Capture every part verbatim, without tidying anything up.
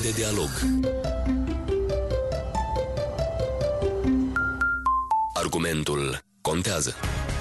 de dialog. Argumentul contează.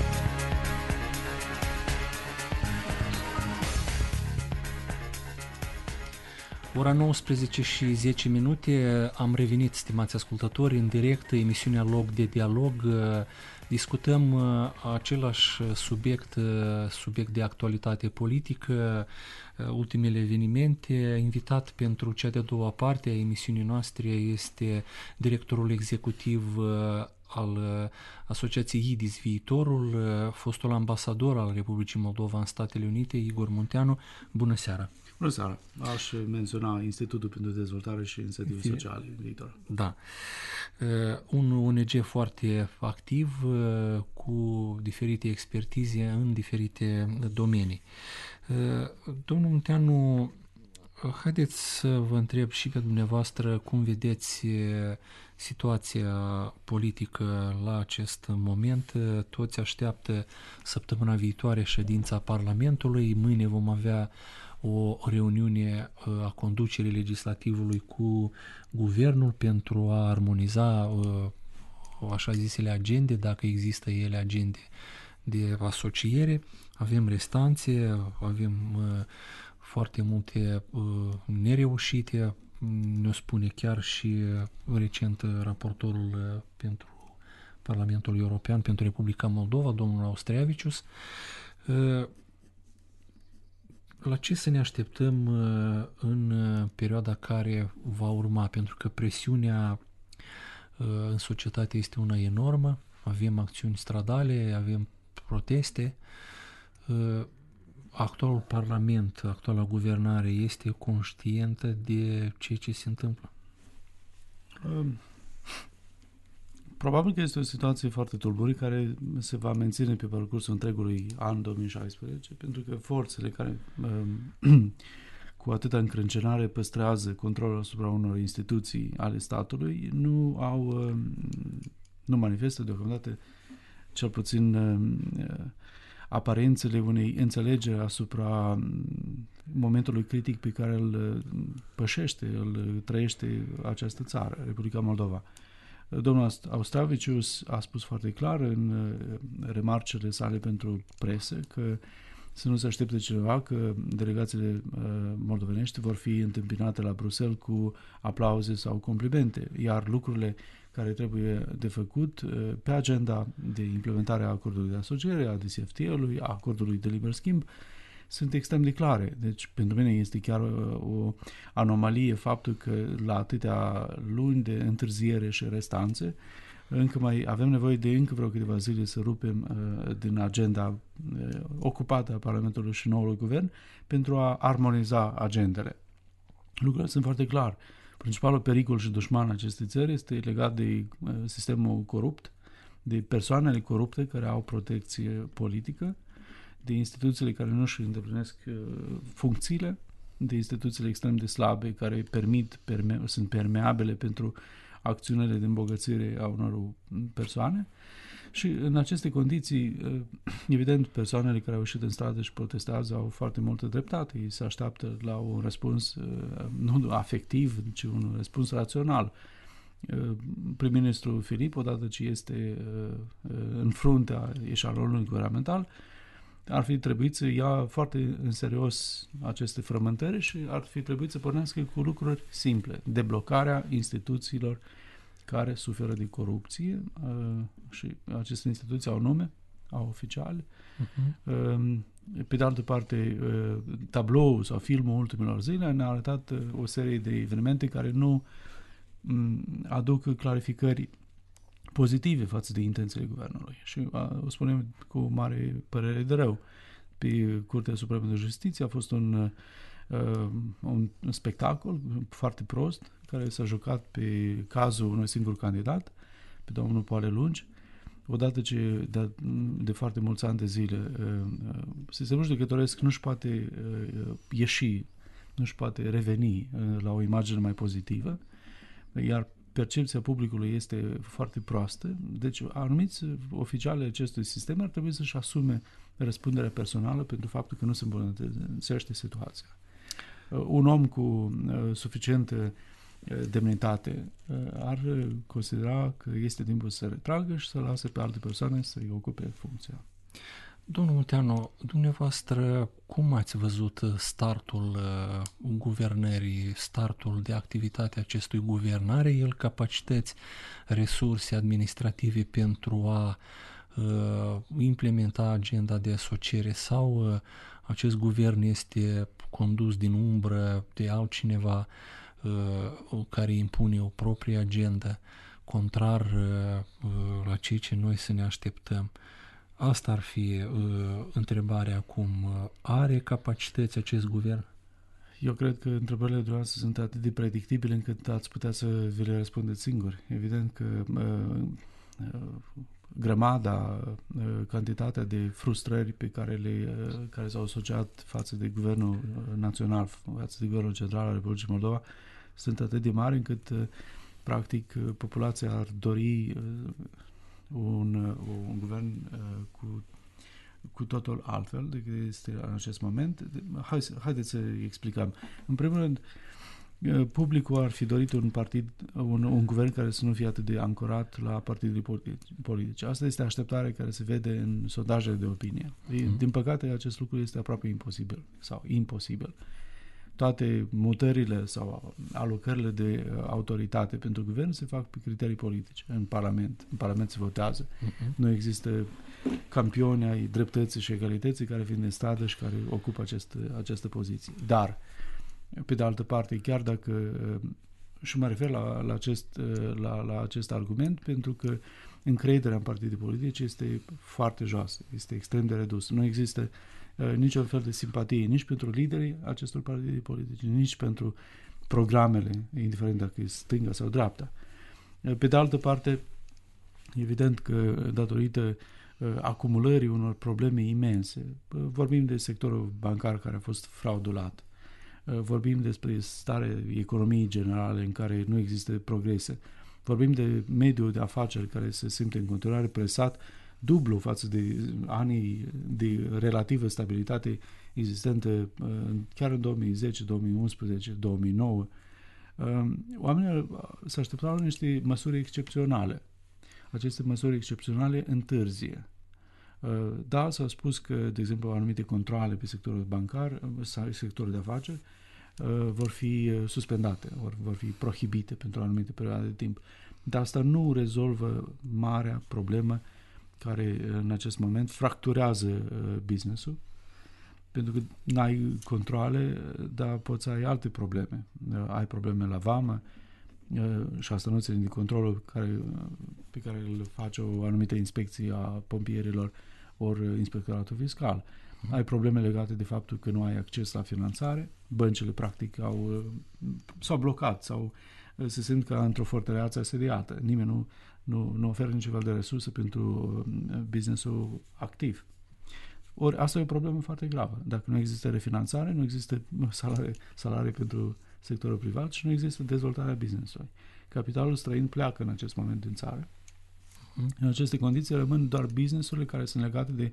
Ora nouăsprezece și zece minute, am revenit, stimați ascultători, în direct, emisiunea Loc de Dialog. Discutăm același subiect, subiect de actualitate politică, ultimele evenimente. Invitat pentru cea de-a doua parte a emisiunii noastre este directorul executiv al Asociației I D I S Viitorul, fostul ambasador al Republicii Moldova în Statele Unite, Igor Munteanu. Bună seara! Bună seara! Aș menționa Institutul pentru Dezvoltare și Inițiative Sociale în viitor. Da. Un O N G foarte activ, cu diferite expertize în diferite domenii. Domnul Munteanu, haideți să vă întreb și pe dumneavoastră cum vedeți situația politică la acest moment. Toți așteaptă săptămâna viitoare ședința Parlamentului. Mâine vom avea o reuniune a conducerii legislativului cu guvernul pentru a armoniza așa zisele agende, dacă există ele agende de asociere. Avem restanțe, avem foarte multe nereușite, ne-o spune chiar și recent raportorul pentru Parlamentul European pentru Republica Moldova, domnul Austrevicius. La ce să ne așteptăm în perioada care va urma? Pentru că presiunea în societate este una enormă, avem acțiuni stradale, avem proteste. Actualul Parlament, actuala guvernare este conștientă de ceea ce se întâmplă? Probabil că este o situație foarte tulbure care se va menține pe parcursul întregului an două mii șaisprezece, pentru că forțele care cu atâta încrâncenare păstrează controlul asupra unor instituții ale statului nu au, nu manifestă deocamdată cel puțin aparențele unei înțelegeri asupra momentului critic pe care îl pășește, îl trăiește această țară, Republica Moldova. Domnul Austrevicius a spus foarte clar în remarcele sale pentru presă că să nu se aștepte cineva că delegațiile moldovenești vor fi întâmpinate la Bruxelles cu aplauze sau complimente, iar lucrurile care trebuie de făcut pe agenda de implementare a acordului de asociere, a D C F T A-ului, a acordului de liber schimb, sunt extrem de clare. Deci, pentru mine este chiar o anomalie faptul că la atâtea luni de întârziere și restanțe, încă mai avem nevoie de încă vreo câteva zile să rupem uh, din agenda uh, ocupată a Parlamentului și noului guvern pentru a armoniza agendele. Lucrurile sunt foarte clar. Principalul pericol și dușman acestei țări este legat de uh, sistemul corupt, de persoanele corupte care au protecție politică, de instituțiile care nu își îndeplinesc uh, funcțiile, de instituțiile extrem de slabe care permit, perme- sunt permeabile pentru acțiunile de îmbogățire a unor persoane. Și în aceste condiții, uh, evident, persoanele care au ieșit în stradă și protestează au foarte multă dreptate. Ei se așteaptă la un răspuns uh, nu afectiv, ci un răspuns rațional. Uh, prim-ministru Filip, odată ce este uh, în fruntea eșalonului guvernamental, ar fi trebuit să ia foarte în serios aceste frământări și ar fi trebuit să pornească cu lucruri simple. Deblocarea instituțiilor care suferă de corupție uh, și aceste instituții au nume, au oficiale. Uh-huh. Uh, pe de altă parte, uh, tabloul sau filmul ultimelor zile ne-a arătat uh, o serie de evenimente care nu um, aduc clarificări pozitive față de intențiile guvernului. Și uh, o spunem cu mare părere de rău. Pe Curtea Supremă de Justiție a fost un, uh, un spectacol foarte prost care s-a jucat pe cazul unui singur candidat, pe domnul Poale Lungi, odată ce de, de foarte mulți ani de zile uh, sistemul judecătoresc nu-și poate uh, ieși, nu-și poate reveni uh, la o imagine mai pozitivă, iar percepția publicului este foarte proastă, deci anumiți oficiali acestui sistem ar trebui să-și asume răspunderea personală pentru faptul că nu se îmbunătățește situația. Un om cu suficientă demnitate ar considera că este timpul să se retragă și să lase pe alte persoane să-i ocupe funcția. Domnul Munteanu, dumneavoastră, cum ați văzut startul uh, guvernării, startul de activitate acestui guvern? Are el capacități, resurse administrative pentru a uh, implementa agenda de asociere sau uh, acest guvern este condus din umbră de altcineva uh, care impune o proprie agendă, contrar uh, la ceea ce noi să ne așteptăm? Asta ar fi uh, întrebarea acum. Are capacități acest guvern? Eu cred că întrebările dumneavoastră sunt atât de predictibile încât ați putea să vi le răspundeți singuri. Evident că uh, uh, grămada, uh, cantitatea de frustrări pe care, le, uh, care s-au asociat față de guvernul național, față de guvernul central al Republicii Moldova, sunt atât de mari încât, uh, practic, uh, populația ar dori uh, Un, un guvern uh, cu, cu totul altfel decât este în acest moment. Hai, haideți să explicăm. În primul rând, uh, publicul ar fi dorit un partid, un, un guvern care să nu fie atât de ancorat la partidele politice. Asta este așteptarea care se vede în sondajele de opinie. Mm. Din păcate, acest lucru este aproape imposibil sau imposibil. Toate mutările sau alocările de autoritate pentru guvern se fac pe criterii politice în Parlament. În Parlament se votează. Uh-huh. Nu există campioni ai dreptății și egalității care vin în stradă și care ocupă acest, această poziție. Dar, pe de altă parte, chiar dacă, și mă refer la, la, acest, la, la acest argument, pentru că încrederea în partide politice este foarte joasă, este extrem de redusă. Nu există niciun fel de simpatie nici pentru liderii acestor partide politice, nici pentru programele, indiferent dacă e stânga sau dreapta. Pe de altă parte, evident că datorită acumulării unor probleme imense, vorbim de sectorul bancar care a fost fraudulat, vorbim despre starea economiei generale în care nu există progrese, vorbim de mediul de afaceri care se simte în continuare presat dublu față de anii de relativă stabilitate existentă chiar în două mii zece, două mii unsprezece, două mii nouă. Oamenii se așteptau la niște măsuri excepționale. Aceste măsuri excepționale întârzie. Da, s-a spus că, de exemplu, anumite controale pe sectorul bancar sau sectorul de afaceri vor fi suspendate, vor, vor fi prohibite pentru o anumită perioadă de timp. Dar asta nu rezolvă marea problemă care în acest moment fracturează business-ul, pentru că n-ai controle, dar poți să ai alte probleme. Ai probleme la vamă și asta nu ține de controlul care, pe care îl face o anumită inspecție a pompierilor ori inspectoratul fiscal. Mm. Ai probleme legate de faptul că nu ai acces la finanțare, băncile practic au, s-au blocat sau se simt ca într-o fortăreață asediată. Nimeni nu Nu, nu oferă niciun fel de resurse pentru business-ul activ. Ori asta e o problemă foarte gravă. Dacă nu există refinanțare, nu există salarii, salarii pentru sectorul privat și nu există dezvoltarea business-ului. Capitalul străin pleacă în acest moment din țară. Mm. În aceste condiții rămân doar business-urile care sunt legate de,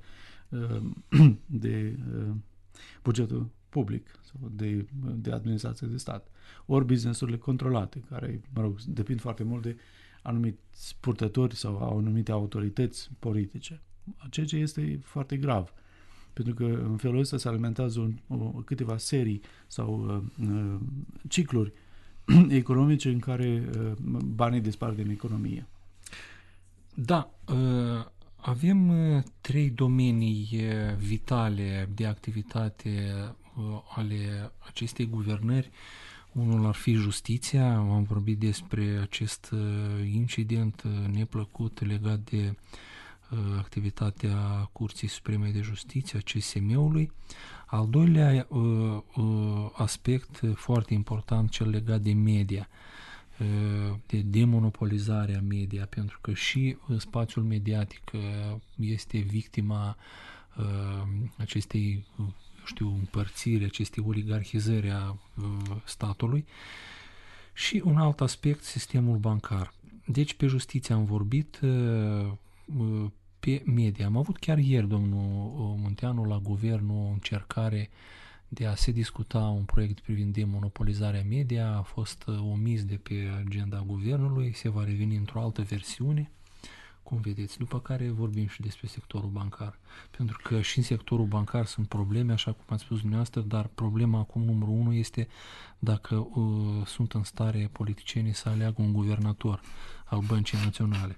de bugetul public sau de, de administrație de stat. Ori business-urile controlate, care, mă rog, depind foarte mult de anumiți purtători sau anumite autorități politice. Ceea ce este foarte grav. Pentru că în felul ăsta se alimentează un, o, câteva serii sau uh, cicluri economice în care uh, banii dispar din economie. Da, uh, avem uh, trei domenii uh, vitale de activitate uh, ale acestei guvernări. Unul ar fi justiția. Am vorbit despre acest uh, incident uh, neplăcut legat de uh, activitatea Curții Supreme de Justiție, a C S M-ului. Al doilea uh, uh, aspect uh, foarte important, cel legat de media, uh, de demonopolizarea media, pentru că și uh, spațiul mediatic uh, este victima uh, acestei uh, știu, împărțiri, aceste oligarhizări a uh, statului. Și un alt aspect, sistemul bancar. Deci pe justiție am vorbit, uh, uh, pe media. Am avut chiar ieri, domnul Munteanu, la guvern o încercare de a se discuta un proiect privind demonopolizarea media a fost omis de pe agenda guvernului, se va reveni într-o altă versiune, cum vedeți, după care vorbim și despre sectorul bancar. Pentru că și în sectorul bancar sunt probleme, așa cum ați spus dumneavoastră, dar problema acum numărul unu este dacă uh, sunt în stare politicienii să aleagă un guvernator al Băncii Naționale.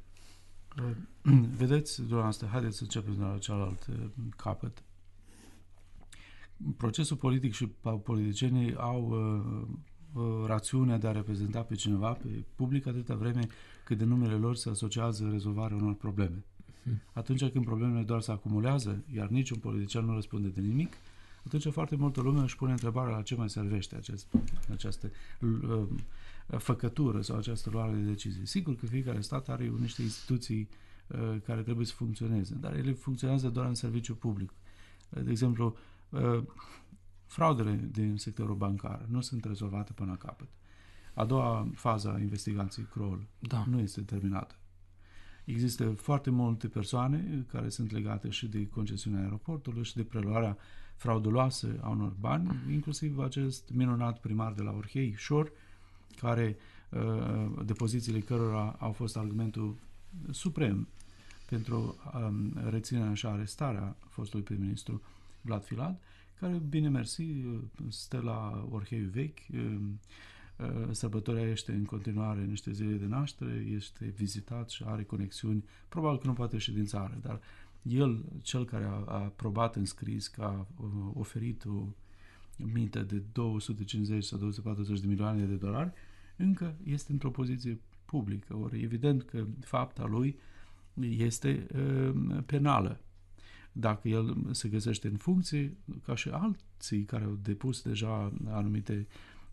Vedeți, dumneavoastră, haideți să începem de la cealaltă capăt. Procesul politic și politicienii au uh, uh, rațiunea de a reprezenta pe cineva, pe public, atâta vreme cât de numele lor se asociază rezolvarea unor probleme. Hmm. Atunci când problemele doar se acumulează, iar niciun politician nu răspunde de nimic, atunci foarte multă lume își pune întrebarea la ce mai servește acest, această uh, făcătură sau această luare de decizii. Sigur că fiecare stat are niște instituții uh, care trebuie să funcționeze, dar ele funcționează doar în serviciu public. De exemplu, uh, fraudele din sectorul bancar nu sunt rezolvate până la capăt. A doua fază a investigației Kroll da. nu este terminată. Există foarte multe persoane care sunt legate și de concesiunea aeroportului și de preluarea frauduloasă a unor bani, inclusiv acest minunat primar de la Orhei, Șor, care uh, depozițiile cărora au fost argumentul suprem pentru um, reținerea și arestarea fostului prim-ministru Vlad Filat, care, bine mersi, stă la Orheiul vechi, uh, sărbătorește în continuare niște zile de naștere, este vizitat și are conexiuni, probabil că nu poate ieși din țară, dar el, cel care a, a aprobat în scris că a oferit o mită de două sute cincizeci sau două sute patruzeci de milioane de dolari, încă este într-o poziție publică. Ori evident că fapta lui este uh, penală. Dacă el se găsește în funcție, ca și alții care au depus deja anumite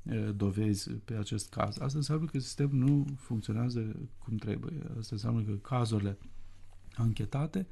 dovezi pe acest caz. Asta înseamnă că sistemul nu funcționează cum trebuie. Asta înseamnă că cazurile anchetate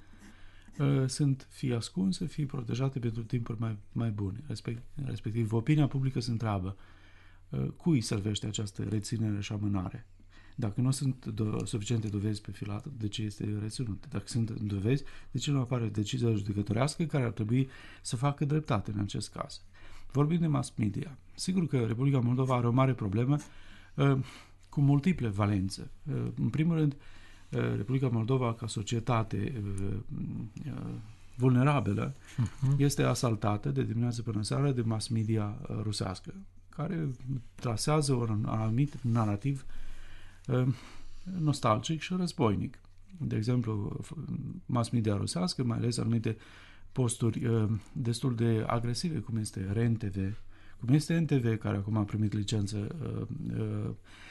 uh, sunt fie ascunse, fie protejate pentru timpuri mai, mai bune. Respect, respectiv, opinia publică se întreabă uh, cui servește această reținere și amânare. Dacă nu sunt do- suficiente dovezi pe Filat, de ce este reținut? Dacă sunt dovezi, de ce nu apare decizia judecătorească care ar trebui să facă dreptate în acest caz? Vorbim de mass media. Sigur că Republica Moldova are o mare problemă uh, cu multiple valențe. Uh, în primul rând, uh, Republica Moldova, ca societate uh, uh, vulnerabilă, uh-huh. este asaltată de dimineață până seara de mass media uh, rusească, care trasează un anumit narrativ uh, nostalgic și războinic. De exemplu, mass media rusească, mai ales anumite posturi uh, destul de agresive, cum este R E N T V, cum este N T V, care acum a primit licență, uh, uh,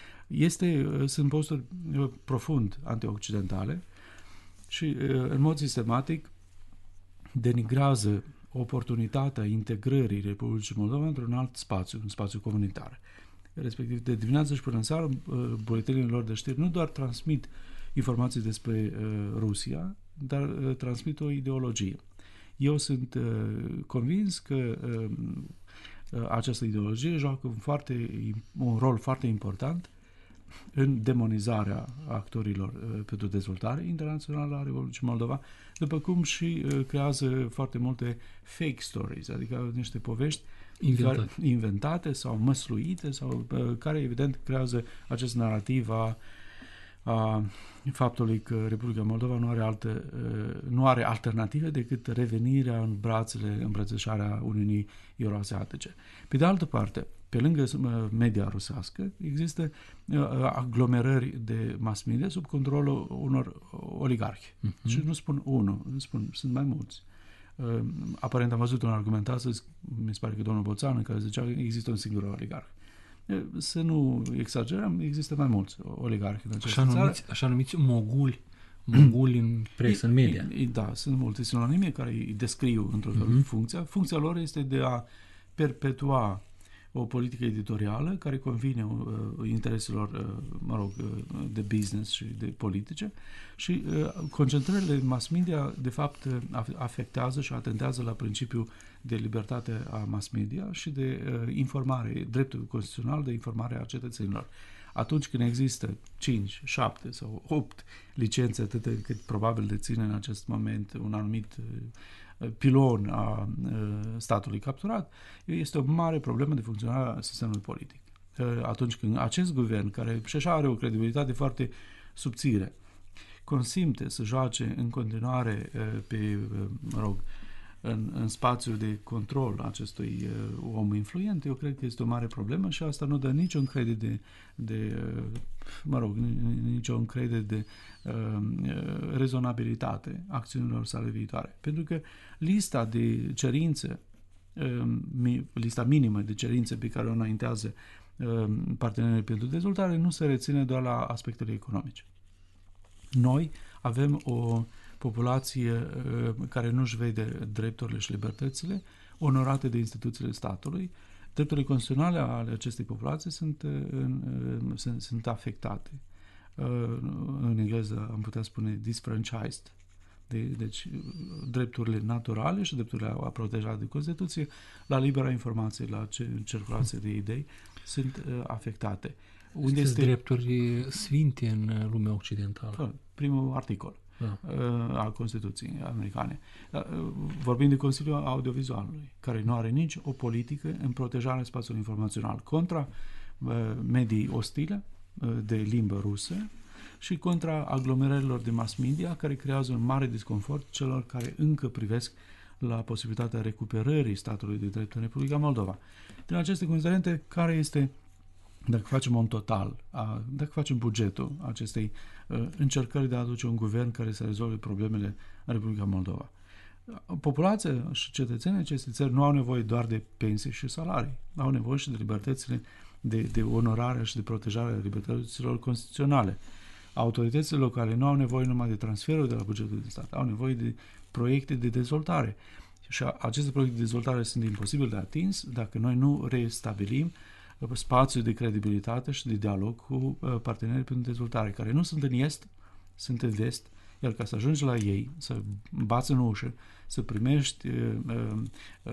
este, uh, sunt posturi uh, profund antioccidentale și uh, în mod sistematic denigrează oportunitatea integrării Republicii Moldova într-un alt spațiu, un spațiu comunitar. Respectiv, de dimineață și până în seară, uh, buletinele lor de știri nu doar transmit informații despre uh, Rusia, dar uh, transmit o ideologie. Eu sunt uh, convins că uh, această ideologie joacă un, foarte, un rol foarte important în demonizarea actorilor uh, pentru dezvoltare internațională a Republicii Moldova, după cum și uh, creează foarte multe fake stories, adică niște povești inventate, care, inventate sau măsluite, sau uh, care evident creează acest narrativ a a faptului că Republica Moldova nu are, altă, nu are alternative decât revenirea în brațele, îmbrățișarea Uniunii Euroasiatice. Pe de altă parte, pe lângă media rusească, există aglomerări de mass media sub controlul unor oligarhi. Uh-huh. Și nu spun unul, nu spun, sunt mai mulți. Aparent am văzut un argument astăzi, mi se pare că domnul Boțan, care zicea că există un singur oligarh. Să nu exagerăm, există mai mulți oligarhi în această așa țară. Numiți, așa numiți moguli, moguli în presă, în media. I, i, da, sunt multe sinonime care îi descriu într-o fel uh-huh. funcția. Funcția lor este de a perpetua o politică editorială care convine uh, intereselor, uh, mă rog, uh, de business și de politice și uh, concentrările mass media, de fapt, uh, afectează și atentează la principiul de libertate a mass media și de uh, informare, dreptul constituțional de informare a cetățenilor. Atunci când există cinci, șapte sau opt licențe, atât cât probabil deține în acest moment un anumit pilon a statului capturat, este o mare problemă de funcționare a sistemului politic. Atunci când acest guvern, care și așa are o credibilitate foarte subțire, consimte să joace în continuare pe, mă rog, în, în spațiul de control acestui uh, om influent, eu cred că este o mare problemă și asta nu dă nicio încredere de, de uh, mă rog, nicio încredere de uh, rezonabilitate acțiunilor sale viitoare. Pentru că lista de cerințe, uh, mi, lista minimă de cerințe pe care o înaintează uh, partenerii pentru dezvoltare nu se reține doar la aspectele economice. Noi avem o populație uh, care nu-și vede drepturile și libertățile onorate de instituțiile statului. Drepturile constituționale ale acestei populații sunt, uh, uh, sunt, sunt afectate. Uh, în engleză am putea spune disfranchised. De, deci drepturile naturale și drepturile a proteja de Constituție la libera informație, la circulație de idei sunt uh, afectate. Unde este drepturi sfinte în lumea occidentală? Primul articol da. al Constituției americane. Vorbim de Consiliul Audiovizualului, care nu are nici o politică în protejarea spațiului informațional contra medii ostile de limbă rusă și contra aglomerărilor de mass media care creează un mare disconfort celor care încă privesc la posibilitatea recuperării statului de drept în Republica Moldova. Din aceste considerente, care este, dacă facem un total, dacă facem bugetul acestei încercări de a aduce un guvern care să rezolve problemele în Republica Moldova? Populația și cetățenii acestei țări nu au nevoie doar de pensii și salarii, au nevoie și de libertățile, de, de onorare și de protejare a libertăților constituționale. Autoritățile locale nu au nevoie numai de transferuri de la bugetul de stat, au nevoie de proiecte de dezvoltare. Și aceste proiecte de dezvoltare sunt imposibil de atins dacă noi nu restabilim spațiul de credibilitate și de dialog cu partenerii pentru dezvoltare, care nu sunt în est, sunt în vest, iar ca să ajungi la ei, să bați în ușă, să primești uh, uh,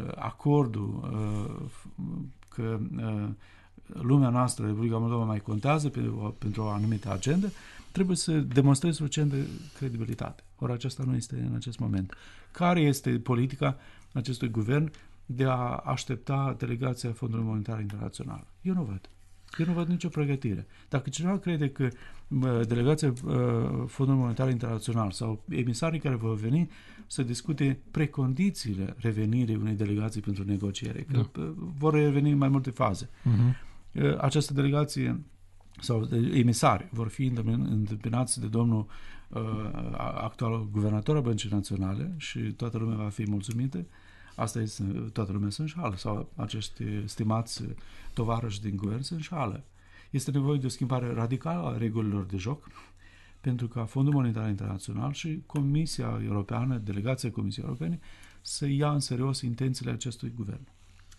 acordul uh, că uh, lumea noastră, Republica Moldova, mai contează pe, o, pentru o anumită agendă, trebuie să demonstrezi suficient de credibilitate. Ori aceasta nu este în acest moment. Care este politica acestui guvern de a aștepta delegația Fondului Monetar Internațional? Eu nu văd. Eu nu văd nicio pregătire. Dacă cineva crede că delegația Fondului Monetar Internațional sau emisarii care vor veni să discute precondițiile revenirii unei delegații pentru negociere, că da. vor reveni în mai multe faze. Uh-huh. Această delegație sau emisari vor fi întâmpinați de domnul uh, actual guvernator al Băncii Naționale și toată lumea va fi mulțumită. Asta este, toată lumea se înșală, sau acești stimați tovarăși din guvern se înșală. Este nevoie de o schimbare radicală a regulilor de joc, pentru ca Fondul Monetar Internațional și Comisia Europeană, delegația Comisiei Europene, să ia în serios intențiile acestui guvern.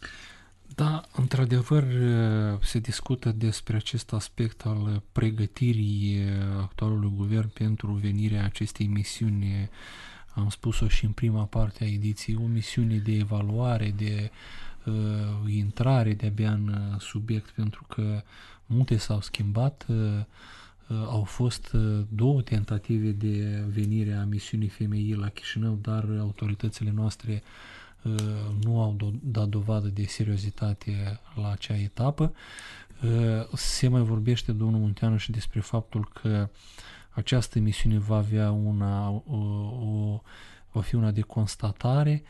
Da, într-adevăr se discută despre acest aspect al pregătirii actualului guvern pentru venirea acestei misiuni. Am spus-o și în prima parte a ediției, o misiune de evaluare, de uh, intrare de-abia în subiect, pentru că multe s-au schimbat. Uh, uh, au fost uh, două tentative de venire a misiunii F M I la Chișinău, dar autoritățile noastre uh, nu au do- dat dovadă de seriozitate la acea etapă. Uh, se mai vorbește, domnul Munteanu, și despre faptul că această misiune va avea una, o, o, va fi una de constatare.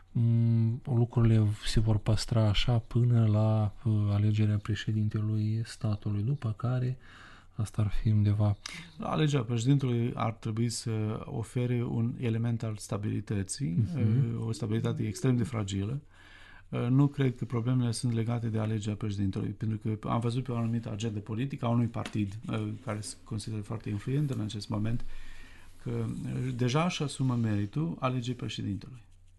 Lucrurile se vor păstra așa până la alegerea președintelui statului, după care asta ar fi undeva. Alegerea președintelui ar trebui să ofere un element al stabilității, uh-huh. o stabilitate extrem de fragilă. Nu cred că problemele sunt legate de alegerea președintelui, pentru că am văzut pe o anumită agendă politică a unui partid care se consideră foarte influent în acest moment, că deja își asumă meritul alegerii președintelui.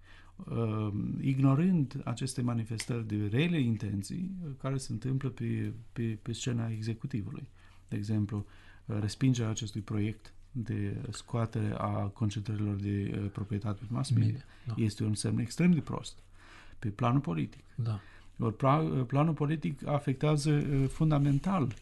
Ignorând aceste manifestări de rele intenții care se întâmplă pe, pe, pe scena executivului. De exemplu, respingerea acestui proiect de scoatere a concentrărilor de proprietate pe mass media da. Este un semn extrem de prost pe planul politic. Da. Or, planul politic afectează fundamental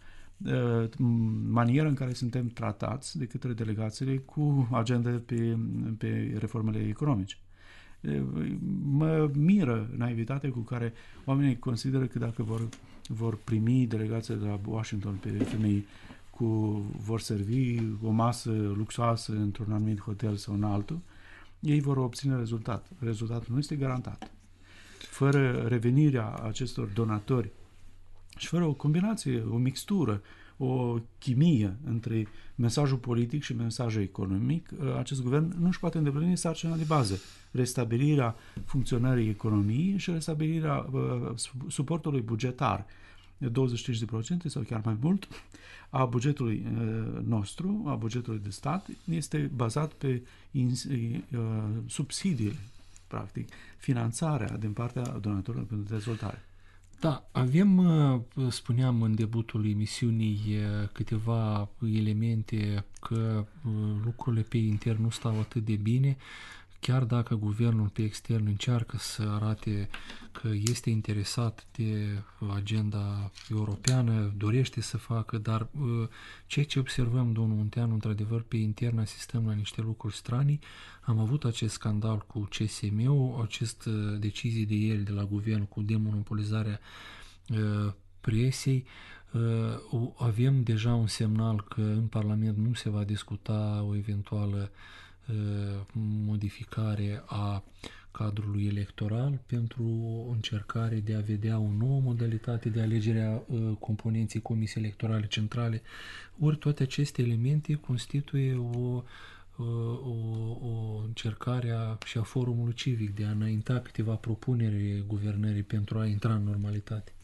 maniera în care suntem tratați de către delegațiile cu agenda pe, pe reformele economice. Mă miră naivitatea cu care oamenii consideră că dacă vor, vor primi delegația de la Washington pe femei cu vor servi o masă luxoasă într-un anumit hotel sau în altul, ei vor obține rezultat. Rezultatul nu este garantat. Fără revenirea acestor donatori și fără o combinație, o mixtură, o chimie între mesajul politic și mesajul economic, acest guvern nu își poate îndeplini sarcina de bază, restabilirea funcționării economiei și restabilirea uh, suportului bugetar de douăzeci și cinci la sută sau chiar mai mult a bugetului uh, nostru, a bugetului de stat, este bazat pe ins, uh, subsidiile, practic, finanțarea din partea donatorilor pentru dezvoltare. Da, avem, spuneam în debutul emisiunii, câteva elemente că lucrurile pe intern nu stau atât de bine, chiar dacă guvernul pe extern încearcă să arate că este interesat de agenda europeană, dorește să facă, dar ceea ce observăm, domnul Munteanu, într-adevăr, pe intern asistăm la niște lucruri stranii. Am avut acest scandal cu C S M-ul, acest decizie de ieri de la guvern cu demonopolizarea presei. Avem deja un semnal că în Parlament nu se va discuta o eventuală modificare a cadrului electoral pentru o încercare de a vedea o nouă modalitate de alegere a componenței Comisiei Electorale Centrale. Ori toate aceste elemente constituie o, o, o încercare a, și a forumului civic de a înainta câteva propuneri guvernării pentru a intra în normalitate.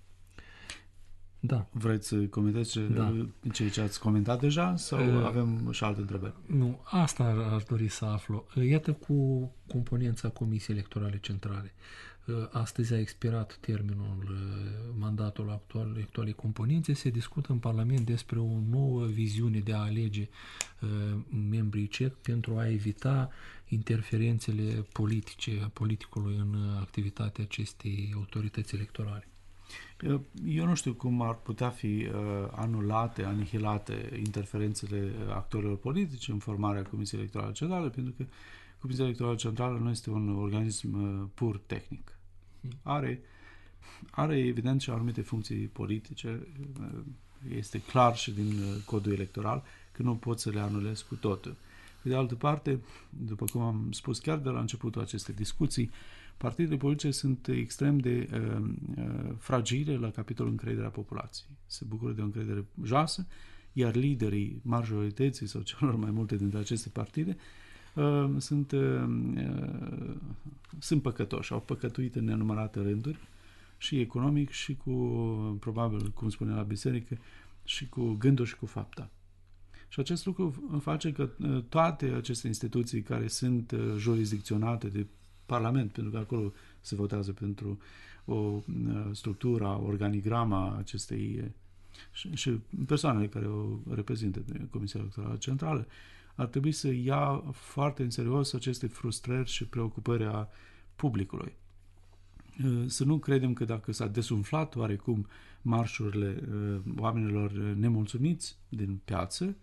Da. Vreți să comentați ce, da. ceea ce ați comentat deja sau uh, avem și alte întrebări? Nu, asta aș dori să aflu. Iată cu componența Comisiei Electorale Centrale. Astăzi a expirat termenul, mandatul actual, actualei componențe. Se discută în Parlament despre o nouă viziune de a alege uh, membrii C E C pentru a evita interferențele politice, politicului în activitatea acestei autorități electorale. Eu nu știu cum ar putea fi uh, anulate, anihilate interferențele actorilor politici în formarea Comisiei Electorale Centrale, pentru că Comisia Electorală Centrală nu este un organism uh, pur tehnic. Are, are evident și anumite funcții politice. Uh, este clar și din uh, codul electoral că nu pot să le anulez cu totul. Pe de altă parte, după cum am spus chiar de la începutul acestei discuții, partidele politice sunt extrem de uh, uh, fragile la capitolul încrederea populației. Se bucură de o încredere joasă, iar liderii majorității sau celor mai multe dintre aceste partide uh, sunt, uh, uh, sunt păcătoși, au păcătuit în nenumărate rânduri și economic și cu, probabil, cum spune la biserică, și cu gândul și cu fapta. Și acest lucru face că uh, toate aceste instituții care sunt uh, jurisdicționate de Parlament, pentru că acolo se votează pentru o uh, structură, organigrama acestei uh, și, și persoanele care o reprezintă de Comisia Electorală Centrală, ar trebui să ia foarte în serios aceste frustrări și preocupări a publicului. Uh, să nu credem că dacă s-a desumflat oarecum marșurile uh, oamenilor nemulțumiți din piață,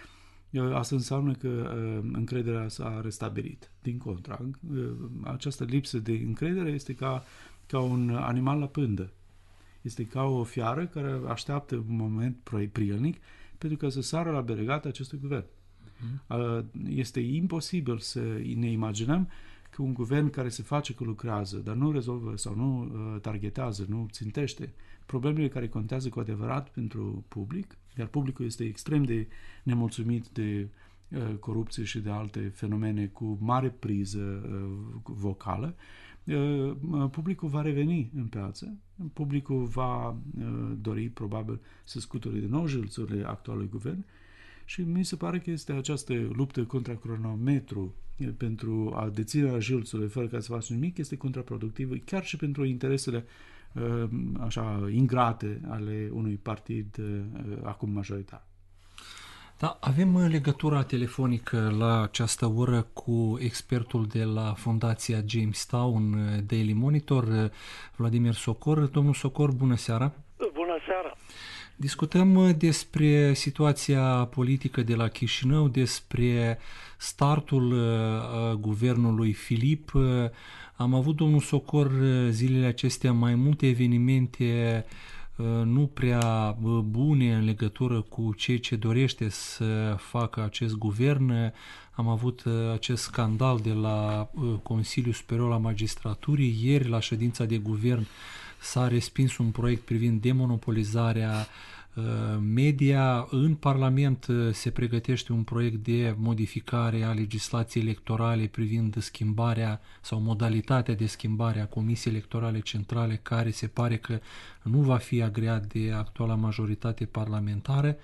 asta înseamnă că uh, încrederea s-a restabilit. Din contra, uh, această lipsă de încredere este ca, ca un animal la pândă. Este ca o fiară care așteaptă un moment prielnic pentru ca să sară la beregata acestui guvern. Uh-huh. Uh, este imposibil să ne imaginăm că un guvern care se face că lucrează, dar nu rezolvă sau nu uh, targetează, nu țintește problemele care contează cu adevărat pentru public, iar publicul este extrem de nemulțumit de uh, corupție și de alte fenomene cu mare priză uh, vocală, uh, publicul va reveni în piață, publicul va uh, dori probabil să scuture de nou jilțurile actualului guvern și mi se pare că este această luptă contra cronometru pentru a deține jilțurile fără ca să faci nimic este contraproductivă chiar și pentru interesele așa ingrate ale unui partid acum majoritar. Da, avem legătura telefonică la această oră cu expertul de la Fundația Jamestown Daily Monitor, Vladimir Socor. Domnul Socor, bună seara! Bună seara! Discutăm despre situația politică de la Chișinău, despre startul uh, guvernului Filip. Uh, am avut, domnul Socor, zilele acestea mai multe evenimente uh, nu prea bune în legătură cu ceea ce dorește să facă acest guvern. Am avut uh, acest scandal de la uh, Consiliul Superior al Magistraturii. Ieri, la ședința de guvern, s-a respins un proiect privind demonopolizarea media. În Parlament se pregătește un proiect de modificare a legislației electorale privind schimbarea sau modalitatea de schimbare a Comisiei Electorale Centrale, care se pare că nu va fi agreat de actuala majoritate parlamentară.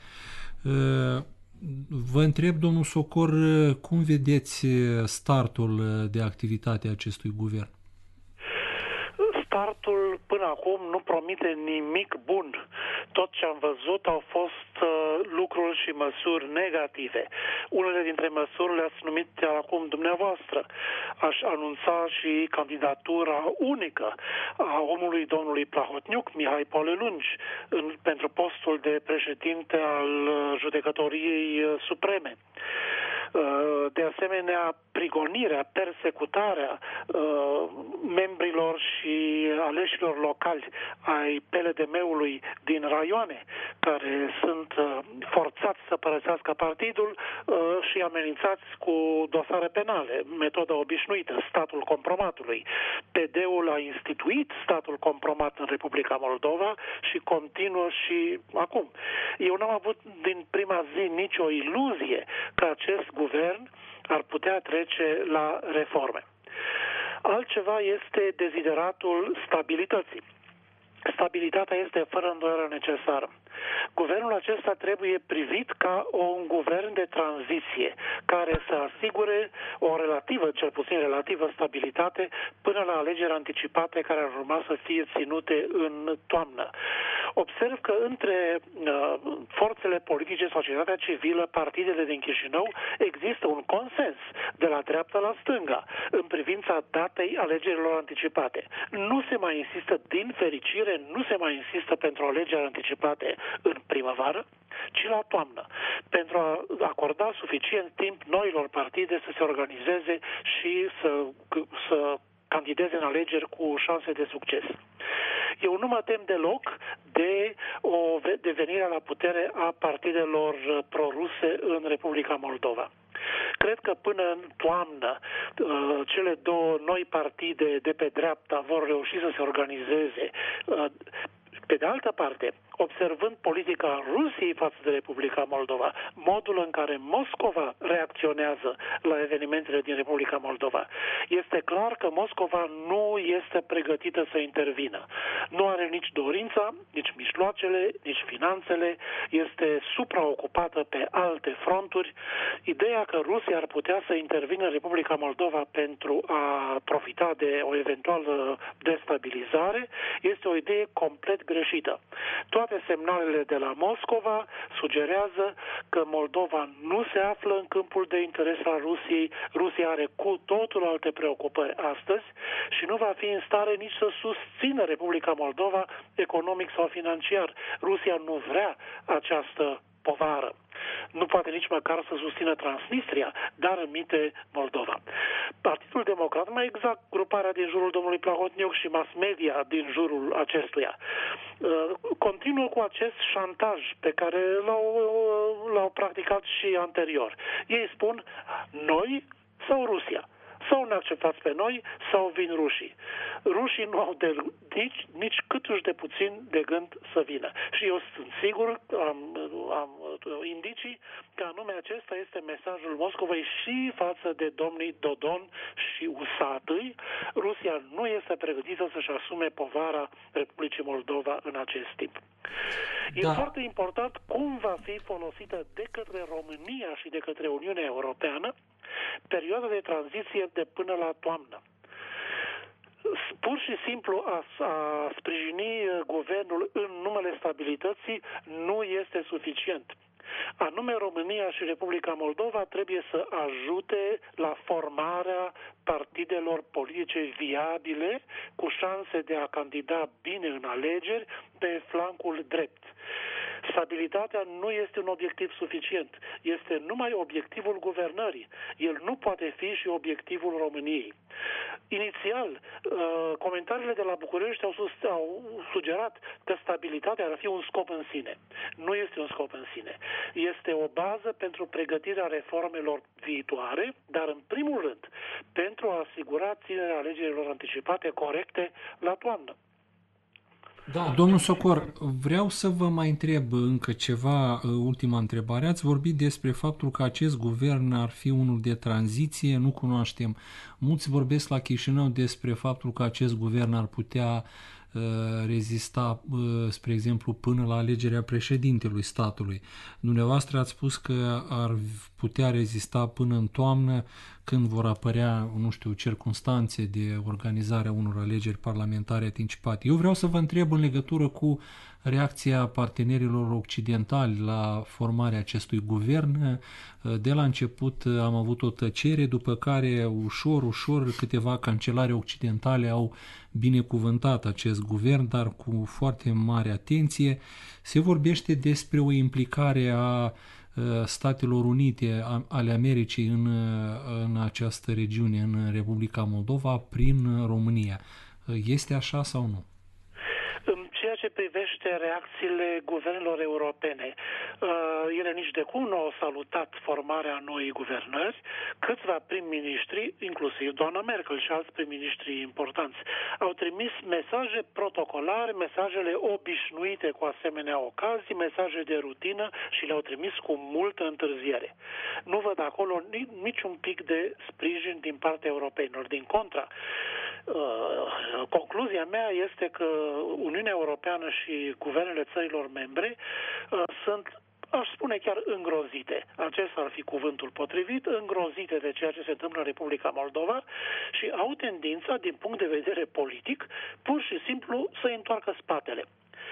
Vă întreb, domnul Socor, cum vedeți startul de activitate a acestui guvern? Startul până acum nu promite nimic bun. Tot ce am văzut au fost uh, lucruri și măsuri negative. Unele dintre măsuri le-ați numit chiar acum dumneavoastră. Aș anunța și candidatura unică a omului domnului Plahotniuc, Mihai Polelungi, în, pentru postul de președinte al Judecătoriei Supreme. De asemenea, prigonirea, persecutarea uh, membrilor și aleșilor locali ai P L D M-ului din raioane, care sunt uh, forțați să părăsească partidul uh, și amenințați cu dosare penale, metoda obișnuită, statul compromatului. P D-ul a instituit statul compromat în Republica Moldova și continuă și acum. Eu n-am avut din prima zi nicio iluzie că acest guvern ar putea trece la reforme. Altceva este dezideratul stabilității. Stabilitatea este fără îndoială necesară. Guvernul acesta trebuie privit ca un guvern de tranziție, care să asigure o relativă, cel puțin relativă, stabilitate până la alegeri anticipate care ar urma să fie ținute în toamnă. Observ că între uh, forțele politice, societatea civilă, partidele din Chișinău, există un consens de la dreapta la stânga în privința datei alegerilor anticipate. Nu se mai insistă, din fericire, nu se mai insistă pentru alegeri anticipate în primăvară, ci la toamnă, pentru a acorda suficient timp noilor partide să se organizeze și să, să candideze în alegeri cu șanse de succes. Eu nu mă tem deloc de o devenire la putere a partidelor proruse în Republica Moldova. Cred că până în toamnă cele două noi partide de pe dreapta vor reuși să se organizeze. Pe de altă parte, observând politica Rusiei față de Republica Moldova, modul în care Moscova reacționează la evenimentele din Republica Moldova, este clar că Moscova nu este pregătită să intervină. Nu are nici dorința, nici mijloacele, nici finanțele, este supraocupată pe alte fronturi. Ideea că Rusia ar putea să intervină în Republica Moldova pentru a profita de o eventuală destabilizare este o idee complet greșită. Toate semnalele de la Moscova sugerează că Moldova nu se află în câmpul de interes al Rusiei. Rusia are cu totul alte preocupări astăzi și nu va fi în stare nici să susțină Republica Moldova economic sau financiar. Rusia nu vrea această povară. Nu poate nici măcar să susțină Transnistria, dar îmite Moldova. Partidul Democrat, mai exact gruparea din jurul domnului Plahotniuc și mass media din jurul acestuia, continuă cu acest șantaj pe care l-au, l-au practicat și anterior. Ei spun, noi sau Rusia. Sau ne acceptați pe noi, sau vin rușii. Rușii nu au de, nici, nici câtuși de puțin de gând să vină. Și eu sunt sigur, am, am indicii, că anume acesta este mesajul Moscovei și față de domnii Dodon și Usatâi. Rusia nu este pregătită să-și asume povara Republicii Moldova în acest timp. E da. foarte important cum va fi folosită de către România și de către Uniunea Europeană perioada de tranziție de până la toamnă. Pur și simplu a, a sprijini guvernul în numele stabilității nu este suficient. Anume, România și Republica Moldova trebuie să ajute la formarea partidelor politice viabile, cu șanse de a candida bine în alegeri pe flancul drept. Stabilitatea nu este un obiectiv suficient, este numai obiectivul guvernării. El nu poate fi și obiectivul României. Inițial, comentariile de la București au, sus, au sugerat că stabilitatea ar fi un scop în sine. Nu este un scop în sine. Este o bază pentru pregătirea reformelor viitoare, dar în primul rând pentru a asigura ținerea alegerilor anticipate corecte la toamnă. Da, domnul Socor, vreau să vă mai întreb încă ceva, ultima întrebare. Ați vorbit despre faptul că acest guvern ar fi unul de tranziție, nu cunoaștem. Mulți vorbesc la Chișinău despre faptul că acest guvern ar putea rezista, spre exemplu, până la alegerea președintelui statului. Dumneavoastră ați spus că ar putea rezista până în toamnă, când vor apărea, nu știu, circunstanțe de organizare a unor alegeri parlamentare anticipate. Eu vreau să vă întreb în legătură cu reacția partenerilor occidentali la formarea acestui guvern. De la început am avut o tăcere, după care ușor, ușor câteva cancelare occidentale au binecuvântat acest guvern, dar cu foarte mare atenție. Se vorbește despre o implicare a Statelor Unite ale Americii în, în această regiune, în Republica Moldova, prin România. Este așa sau nu? În ceea ce privește reacțiile guvernelor europene, ele nici de cum nu au salutat formarea noii guvernări. Câțiva prim-ministri, inclusiv doamna Merkel și alți prim-ministri importanți, au trimis mesaje protocolare, mesajele obișnuite cu asemenea ocazii, mesaje de rutină și le-au trimis cu multă întârziere. Nu văd acolo niciun pic de sprijin din partea europenilor. Din contra, concluzia mea este că Uniunea Europeană și guvernele țărilor membre sunt, aș spune chiar, îngrozite. Acesta ar fi cuvântul potrivit, îngrozite de ceea ce se întâmplă în Republica Moldova și au tendința, din punct de vedere politic, pur și simplu să întoarcă spatele.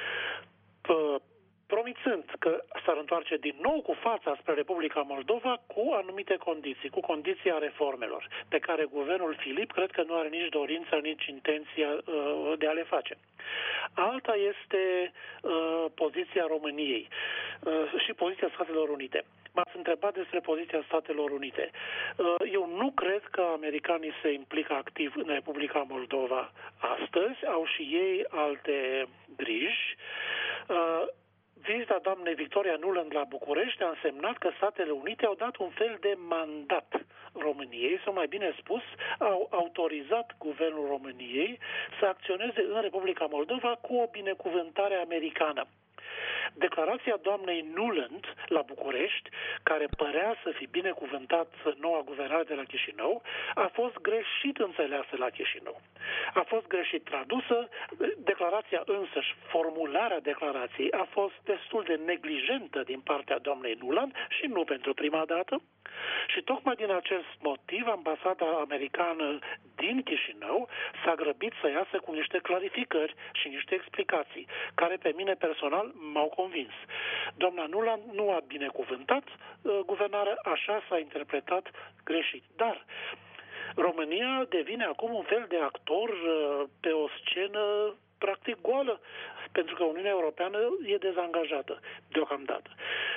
Promițând că s-ar întoarce din nou cu fața spre Republica Moldova cu anumite condiții, cu condiția reformelor, pe care guvernul Filip cred că nu are nici dorința, nici intenția uh, de a le face. Alta este uh, poziția României uh, și poziția Statelor Unite. M-ați întrebat despre poziția Statelor Unite. Uh, eu nu cred că americanii se implică activ în Republica Moldova astăzi, au și ei alte griji. Uh, Vizita doamnei Victoria Nuland la București a însemnat că Statele Unite au dat un fel de mandat României, sau mai bine spus, au autorizat guvernul României să acționeze în Republica Moldova cu o binecuvântare americană. Declarația doamnei Nuland la București, care părea să fi binecuvântat noua guvernare de la Chișinău, a fost greșit înțeleasă la Chișinău. A fost greșit tradusă, declarația însăși, formularea declarației a fost destul de neglijentă din partea doamnei Nuland și nu pentru prima dată. Și tocmai din acest motiv, ambasada americană din Chișinău s-a grăbit să iasă cu niște clarificări și niște explicații, care pe mine personal m-au convins. Doamna Nuland nu a binecuvântat uh, guvernarea, așa s-a interpretat greșit. Dar România devine acum un fel de actor uh, pe o scenă practic goală, pentru că Uniunea Europeană e dezangajată deocamdată.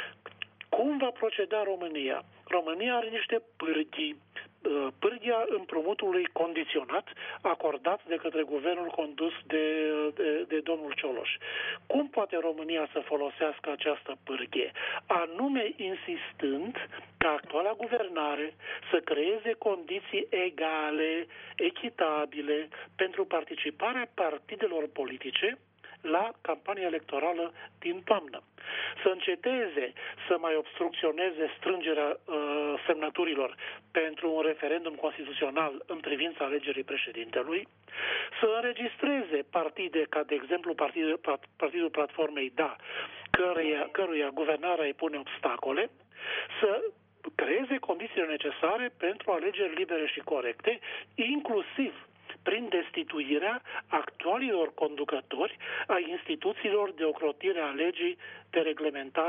Cum va proceda România? România are niște pârghii. Pârghia împrumutului condiționat acordat de către guvernul condus de, de, de domnul Cioloș. Cum poate România să folosească această pârghie? Anume insistând ca actuala guvernare să creeze condiții egale, echitabile pentru participarea partidelor politice la campania electorală din toamnă. Să înceteze să mai obstrucționeze strângerea uh, semnăturilor pentru un referendum constituțional în privința alegerii președintelui, să înregistreze partide, ca de exemplu Partidul, Partidul Platformei Da, căruia, căruia guvernarea îi pune obstacole, să creeze condițiile necesare pentru alegeri libere și corecte, inclusiv prin destituirea actualilor conducători a instituțiilor de ocrotire a legii, de reglementare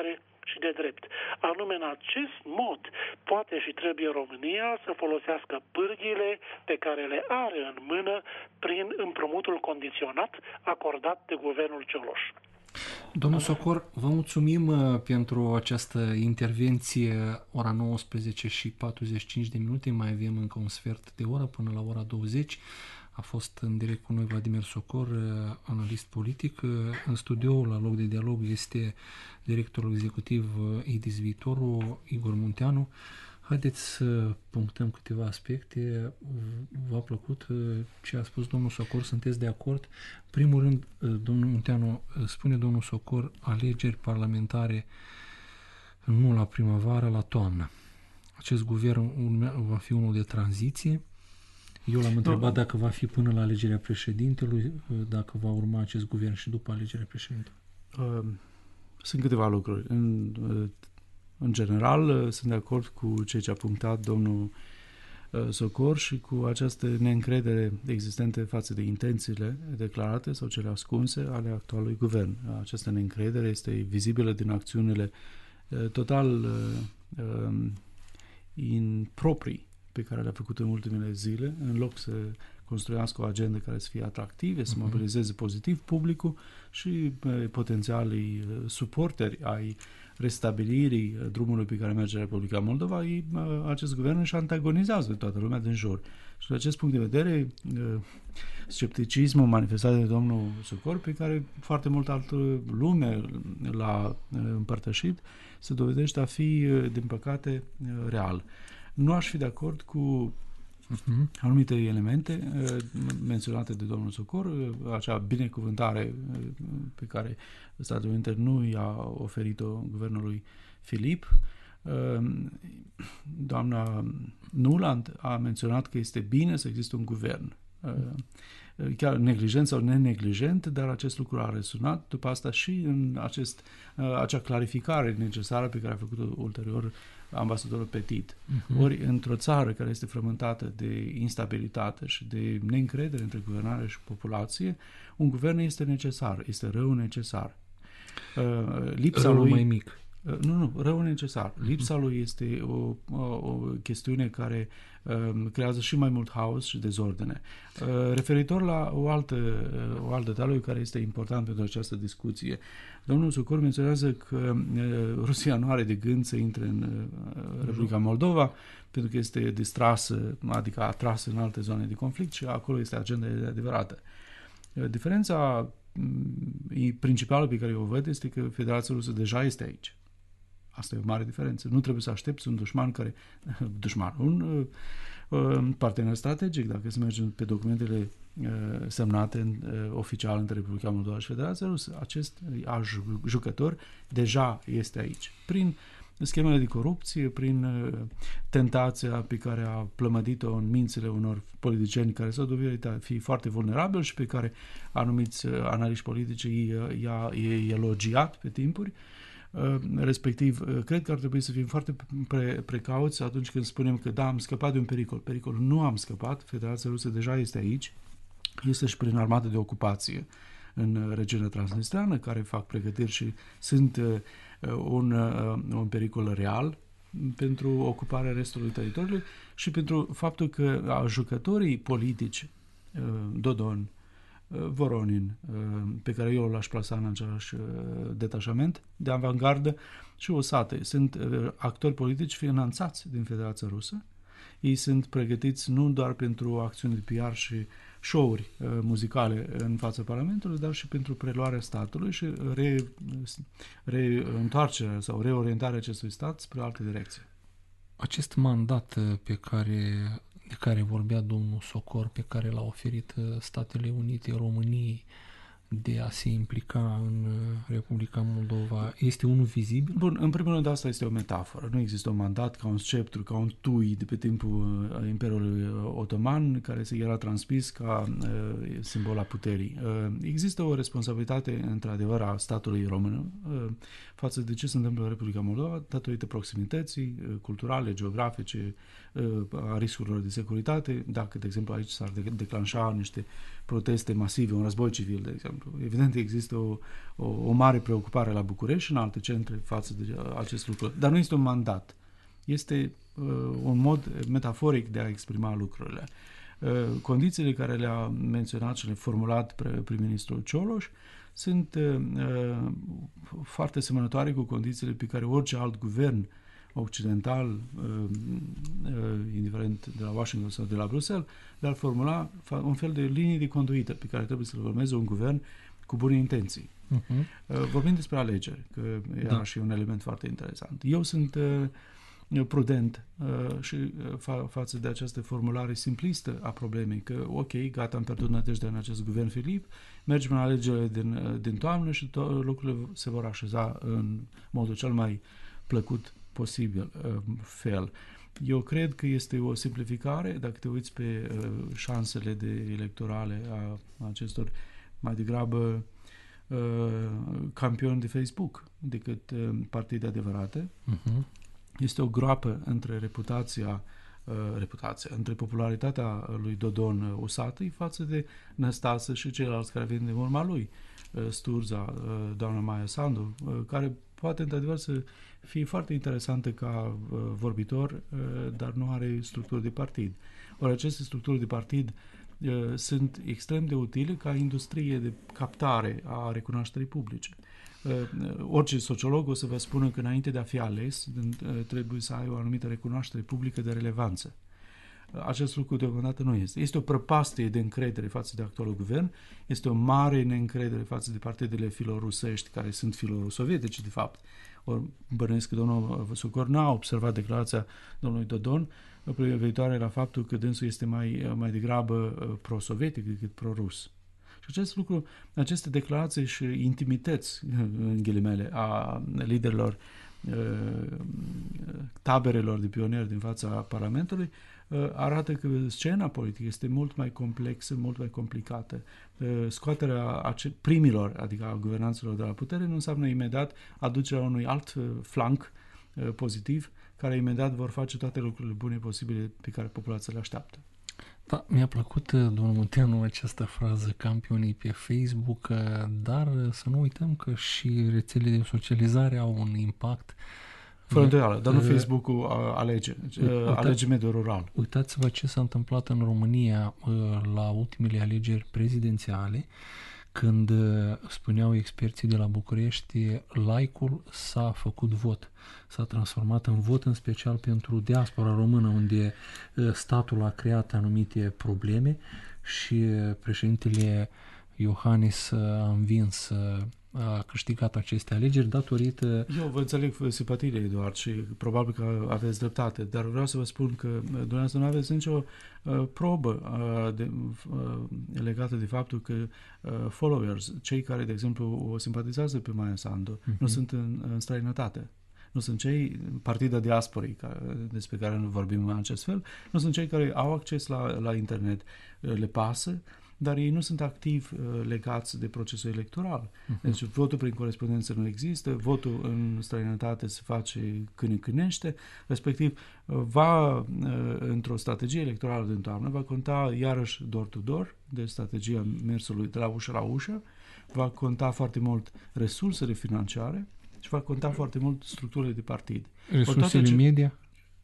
și de drept. Anume, în acest mod poate și trebuie România să folosească pârghiile pe care le are în mână prin împrumutul condiționat acordat de guvernul Cioloș. Domnul Socor, vă mulțumim uh, pentru această intervenție, ora nouăsprezece și patruzeci și cinci de minute, mai avem încă un sfert de oră până la ora douăzeci. A fost în direct cu noi Vladimir Socor, uh, analist politic. Uh, în studio, la loc de dialog, este directorul executiv uh, I D I S Viitorul, Igor Munteanu. Haideți să punctăm câteva aspecte. V-a plăcut ce a spus domnul Socor? Sunteți de acord? Primul rând, domnul Munteanu, spune domnul Socor, alegeri parlamentare nu la primăvară, la toamnă. Acest guvern va fi unul de tranziție. Eu l-am întrebat dacă va fi până la alegerea președintelui, dacă va urma acest guvern și după alegerea președintelui. Sunt câteva lucruri. În În general, sunt de acord cu ceea ce a punctat domnul Socor și cu această neîncredere existentă față de intențiile declarate sau cele ascunse ale actualului guvern. Această neîncredere este vizibilă din acțiunile total improprii pe care le-a făcut în ultimele zile, în loc să construiască o agendă care să fie atractive, să mobilizeze pozitiv publicul și potențialii suporteri ai restabilirii drumului pe care merge Republica Moldova, ei, acest guvern își antagonizează toată lumea din jur. Și de acest punct de vedere, scepticismul manifestat de domnul Socor, pe care foarte mult altă lume l-a împărtășit, se dovedește a fi, din păcate, real. Nu aș fi de acord cu uh-huh. anumite elemente uh, menționate de domnul Socor, uh, acea binecuvântare uh, pe care Statele Unite nu i-a oferit-o guvernului Filip. Uh, doamna Nuland a menționat că este bine să existe un guvern. Uh, chiar neglijent sau neneglijent, dar acest lucru a resunat după asta și în acest, uh, acea clarificare necesară pe care a făcut-o ulterior ambasadorul Petit. Uh-huh. Ori într-o țară care este frământată de instabilitate și de neîncredere între guvernare și populație, un guvern este necesar, este rău necesar. Uh, lipsa rău lui mai mic. Uh, nu, nu, rău necesar. Lipsa uh-huh. lui este o, o, o chestiune care uh, creează și mai mult haos și dezordine. Uh, referitor la o altă, uh, o altă detaliu care este important pentru această discuție, domnul Socor menționează că uh, Rusia nu are de gând să intre în uh, Republica Moldova pentru că este distrasă, adică atrasă în alte zone de conflict și acolo este agenda adevărată. Uh, diferența um, principală pe care o văd este că Federația Rusă deja este aici. Asta e o mare diferență. Nu trebuie să aștepți un dușman care... dușman, un uh, partener strategic, dacă să mergem pe documentele uh, semnate în, uh, oficial între Republica Moldova și Federația Rusă. Acest uh, jucător deja este aici. Prin schemele de corupție, prin uh, tentația pe care a plămădit-o în mințile unor politicieni care s-au dovedit a fi foarte vulnerabili și pe care anumiți uh, analiști politici i-a elogiat pe timpuri. Respectiv, cred că ar trebui să fim foarte pre- precauți atunci când spunem că da, am scăpat de un pericol. Pericolul nu am scăpat, Federația Rusă deja este aici, este și prin armată de ocupație în regiunea transnistreană, care fac pregătiri și sunt un, un pericol real pentru ocuparea restului teritoriului și pentru faptul că jucătorii politici, Dodon, Voronin, pe care eu l-aș plasa în același detașament de avangardă, și Osate. Sunt actori politici finanțați din Federația Rusă. Ei sunt pregătiți nu doar pentru acțiuni de P R și show-uri muzicale în fața Parlamentului, dar și pentru preluarea statului și re, reîntoarcerea sau reorientarea acestui stat spre alte direcții. Acest mandat pe care... de care vorbea domnul Socor, pe care l-a oferit Statele Unite României de a se implica în Republica Moldova, este unul vizibil? Bun, în primul rând asta este o metaforă. Nu există un mandat ca un sceptru, ca un tui de pe timpul Imperiului Otoman, care se era transmis ca uh, simbol a puterii. Uh, există o responsabilitate, într-adevăr, a statului român uh, față de ce se întâmplă în Republica Moldova, datorită proximității uh, culturale, geografice, uh, a riscurilor de securitate. Dacă, de exemplu, aici s-ar declanșa niște proteste masive, un război civil, de exemplu. Evident, există o, o, o mare preocupare la București și în alte centre față de acest lucru. Dar nu este un mandat. Este uh, un mod metaforic de a exprima lucrurile. Uh, condițiile care le-a menționat și le-a formulat prim-ministrul Cioloș sunt uh, foarte semănătoare cu condițiile pe care orice alt guvern occidental, uh, uh, indiferent de la Washington sau de la Bruxelles, le-ar formula un fel de linii de conduită pe care trebuie să le urmeze un guvern cu bune intenții. Uh-huh. Uh, vorbim despre alegeri, că era da. și un element foarte interesant. Eu sunt uh, prudent uh, și uh, fa- față de această formulare simplistă a problemei, că ok, gata, am pierdut nădejdea în acest guvern Filip, mergem la alegerile din, uh, din toamnă și to- lucrurile se vor așeza în modul cel mai plăcut posibil uh, fel. Eu cred că este o simplificare, dacă te uiți pe uh, șansele de electorale a acestor mai degrabă uh, campioni de Facebook decât uh, partide adevărate. Uh-huh. Este o groapă între reputația uh, reputația, între popularitatea lui Dodon Usatăi față de Năstase și ceilalți care vin de urma lui, uh, Sturza, uh, doamna Maia Sandu, uh, care poate într-adevăr să fie foarte interesantă ca uh, vorbitor, uh, dar nu are structuri de partid. Ori aceste structuri de partid uh, sunt extrem de utile ca industrie de captare a recunoașterii publice. Uh, orice sociolog o să vă spună că înainte de a fi ales uh, trebuie să ai o anumită recunoaștere publică de relevanță. Uh, acest lucru deocamdată nu este. Este o prăpastie de încredere față de actualul guvern, este o mare neîncredere față de partidele filorusești, care sunt filosovietice de fapt. Ori bănuiesc că domnul Sucor n-a observat declarația domnului Dodon privitoare la faptul că dânsul este mai, mai degrabă pro-sovietic decât pro-rus. Și acest lucru, aceste declarații și intimități, în ghilimele, a liderilor taberelor de pionieri din fața Parlamentului arată că scena politică este mult mai complexă, mult mai complicată. Scoaterea primilor, adică a guvernanților de la putere, nu înseamnă imediat aducerea unui alt flanc pozitiv, care imediat vor face toate lucrurile bune posibile pe care populația le așteaptă. Da, mi-a plăcut, domnul Munteanu, această frază, campionii pe Facebook, dar să nu uităm că și rețelele de socializare au un impact. Fără îndoială, dar nu Facebook-ul alege, Uita, alege mediul rural. Uitați-vă ce s-a întâmplat în România la ultimele alegeri prezidențiale, când spuneau experții de la București, like-ul s-a făcut vot. S-a transformat în vot în special pentru diaspora română, unde statul a creat anumite probleme și președintele Iohannis a învins, a câștigat aceste alegeri datorită... Eu vă înțeleg simpatiile, Eduard, și probabil că aveți dreptate, dar vreau să vă spun că dumneavoastră nu aveți nicio uh, probă uh, de, uh, legată de faptul că uh, followers, cei care, de exemplu, o simpatizează pe Maia Sandu, uh-huh. nu sunt în, în străinătate. Nu sunt cei, partida diasporii care, despre care nu vorbim în acest fel, nu sunt cei care au acces la, la internet, le pasă, dar ei nu sunt activ uh, legați de procesul electoral. Uh-huh. Deci votul prin corespondență nu există, votul în străinătate se face când cânește, respectiv uh, va, uh, într-o strategie electorală din toamnă, va conta iarăși door-to-door, deci strategia mersului de la ușă la ușă, va conta foarte mult resursele financiare și va conta foarte mult structurile de partid. Resursele ce, media?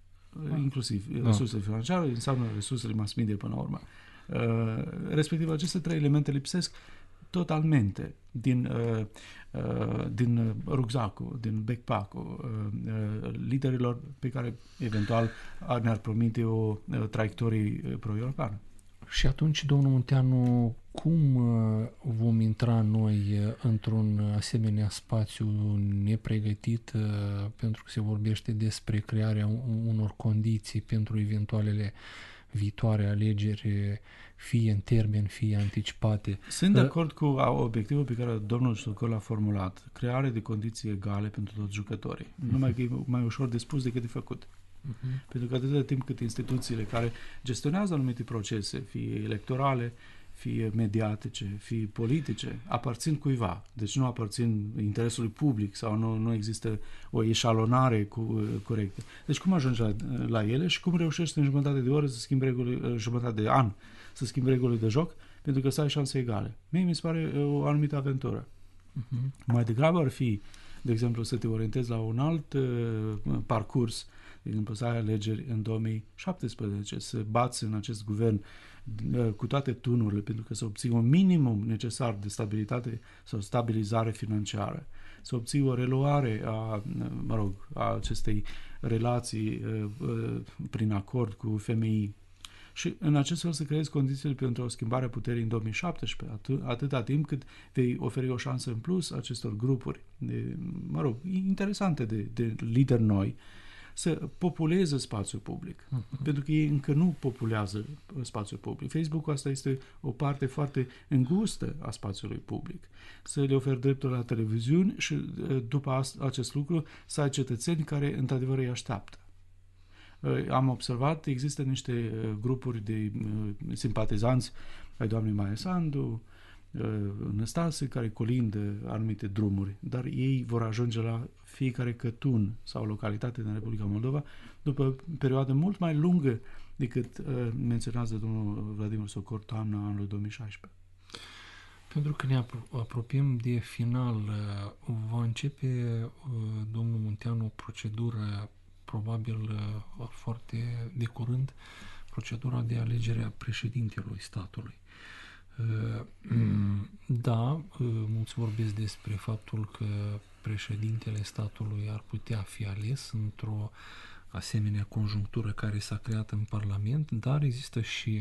Inclusiv ah. resursele financiare, înseamnă resursele mass media până la urmă. Uh, respectiv, aceste trei elemente lipsesc totalmente din, uh, uh, din rucsacul, din backpack-ul uh, uh, liderilor pe care eventual ne-ar promite o uh, traiectorie pro-europeană. Și atunci, domnul Munteanu, cum uh, vom intra noi uh, într-un asemenea spațiu nepregătit, uh, pentru că se vorbește despre crearea unor condiții pentru eventualele viitoare alegeri, fie în termen, fie anticipate. Sunt de acord cu obiectivul pe care domnul Sucor l-a formulat, creare de condiții egale pentru toți jucătorii. Uh-huh. Numai că e mai ușor de spus decât de făcut. Uh-huh. Pentru că atâta timp cât instituțiile care gestionează anumite procese, fie electorale, fie mediatice, fie politice, aparțin cuiva. Deci nu aparțin interesului public sau nu, nu există o eșalonare cu, corectă. Deci cum ajungi la, la ele și cum reușești în jumătate de oră să schimbi regulile, jumătate de an, să schimbi regulile de joc pentru că să ai șanse egale. Mie mi se pare o anumită aventură. Uh-huh. Mai degrabă ar fi, de exemplu, să te orientezi la un alt uh, parcurs, de exemplu, să ai alegeri în două mii șaptesprezece, să bați în acest guvern uh, cu toate tunurile, pentru că să obții un minimum necesar de stabilitate sau stabilizare financiară, să obții o reluare a, mă rog, a acestei relații uh, uh, prin acord cu F M I și în acest fel să creezi condițiile pentru o schimbare a puterii în două mii șaptesprezece, atât, atâta timp cât vei oferi o șansă în plus acestor grupuri, de, mă rog, interesante de, de lideri noi, să populeze spațiul public. Uh-huh. Pentru că ei încă nu populează spațiul public. Facebook-ul asta este o parte foarte îngustă a spațiului public. Să le oferi dreptul la televiziuni și după acest lucru să ai cetățeni care într-adevăr îi așteaptă. Am observat, există niște grupuri de simpatizanți ai doamnei Maia Sandu, Năstase, care colindă anumite drumuri, dar ei vor ajunge la fiecare cătun sau localitate din Republica Moldova după o perioadă mult mai lungă decât uh, menționează domnul Vladimir Sokor toamna anului două mii șaisprezece. Pentru că ne apropiem de final, va începe domnul Munteanu o procedură probabil foarte de curând, procedura de alegere a președintelui statului. Da, mulți vorbesc despre faptul că președintele statului ar putea fi ales într-o asemenea conjunctură care s-a creat în Parlament, dar există și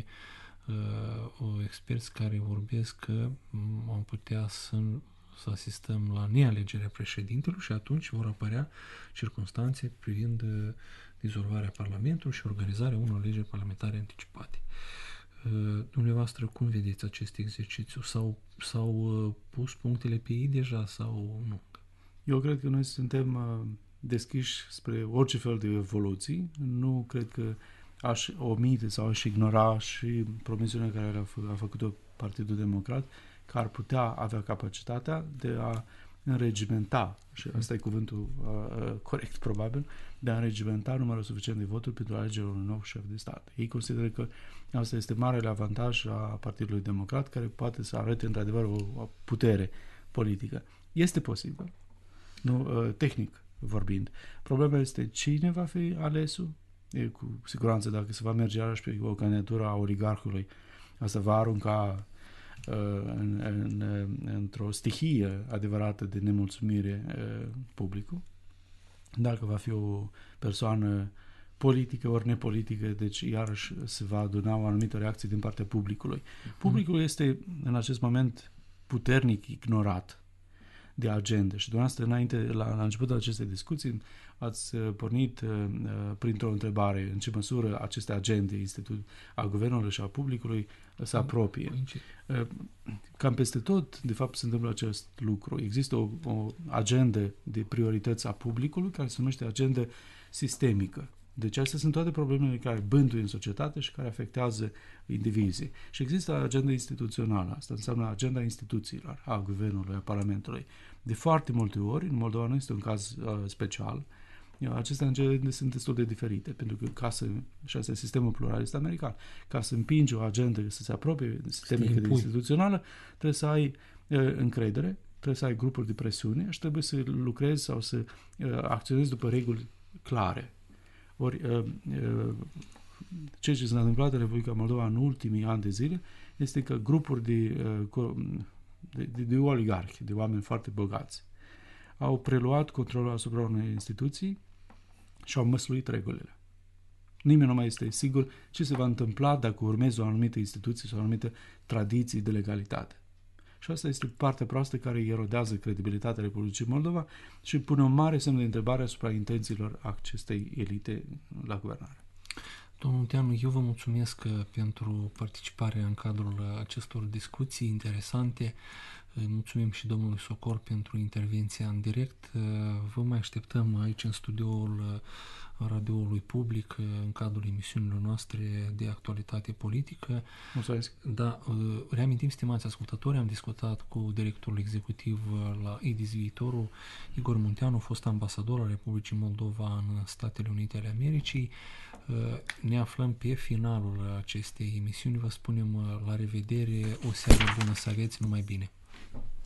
uh, experți care vorbesc că am putea să, să asistăm la nealegerea președintelui și atunci vor apărea circunstanțe privind dizolvarea Parlamentului și organizarea unor alegeri parlamentare anticipate. Uh, dumneavoastră, cum vedeți acest exercițiu? S-au, s-au uh, pus punctele pe ei deja sau nu? Eu cred că noi suntem uh, deschiși spre orice fel de evoluții. Nu cred că aș omite sau aș ignora și promisiunea care a, fă, a făcut-o Partidul Democrat, că ar putea avea capacitatea de a înregimenta, și asta e cuvântul uh, corect probabil, de a înregimenta numărul suficient de voturi pentru alegerea unui nou șef de stat. Ei consideră că asta este marele avantaj a Partidului Democrat, care poate să arate într-adevăr o, o putere politică. Este posibil, nu, uh, tehnic vorbind. Problema este cine va fi alesul. E, cu siguranță dacă se va merge iarăși pe o candidatură a oligarhului, asta va arunca uh, în, în, într-o stihie adevărată de nemulțumire uh, publicul. Dacă va fi o persoană politică ori nepolitică, deci iarăși se va aduna o anumită reacție din partea publicului. Publicul este în acest moment puternic ignorat de agende și dumneavoastră înainte, la, la începutul acestei discuții ați pornit uh, printr-o întrebare în ce măsură aceste agende institut, a guvernului și a publicului se apropie. Uh, cam peste tot, de fapt, se întâmplă acest lucru. Există o, o agendă de priorități a publicului care se numește agendă sistemică. Deci astea sunt toate problemele care bântuie în societate și care afectează indivizii. Și există agenda instituțională. Asta înseamnă agenda instituțiilor, a guvernului, a Parlamentului. De foarte multe ori, în Moldova nu este un caz uh, special, aceste agende sunt destul de diferite, pentru că ca să, și asta e sistemul pluralist american, ca să împingi o agendă să se apropie sistemică de instituțională, trebuie să ai uh, încredere, trebuie să ai grupuri de presiune și trebuie să lucrezi sau să uh, acționezi după reguli clare. Ori, uh, uh, ceea ce s-a întâmplat în Republica Moldova în ultimii ani de zile este că grupuri de, uh, de, de, de oligarhi, de oameni foarte bogați, au preluat controlul asupra unei instituții și au măsluit regulile. Nimeni nu mai este sigur ce se va întâmpla dacă urmezi o anumită instituție sau o anumită tradiții de legalitate. Și asta este partea proastă care erodează credibilitatea Republicii Moldova și pune un mare semn de întrebare asupra intențiilor acestei elite la guvernare. Domnul Munteanu, eu vă mulțumesc pentru participarea în cadrul acestor discuții interesante. Îi mulțumim și domnului Socol pentru intervenția în direct. Vă mai așteptăm aici în studioul radioului public în cadrul emisiunilor noastre de actualitate politică. Mulțumesc. Da, reamintim, stimați ascultători, am discutat cu directorul executiv la I D I S Viitorul, Igor Munteanu, fost ambasador al Republicii Moldova în Statele Unite ale Americii. Ne aflăm pe finalul acestei emisiuni. Vă spunem la revedere, o seară bună să aveți, numai bine!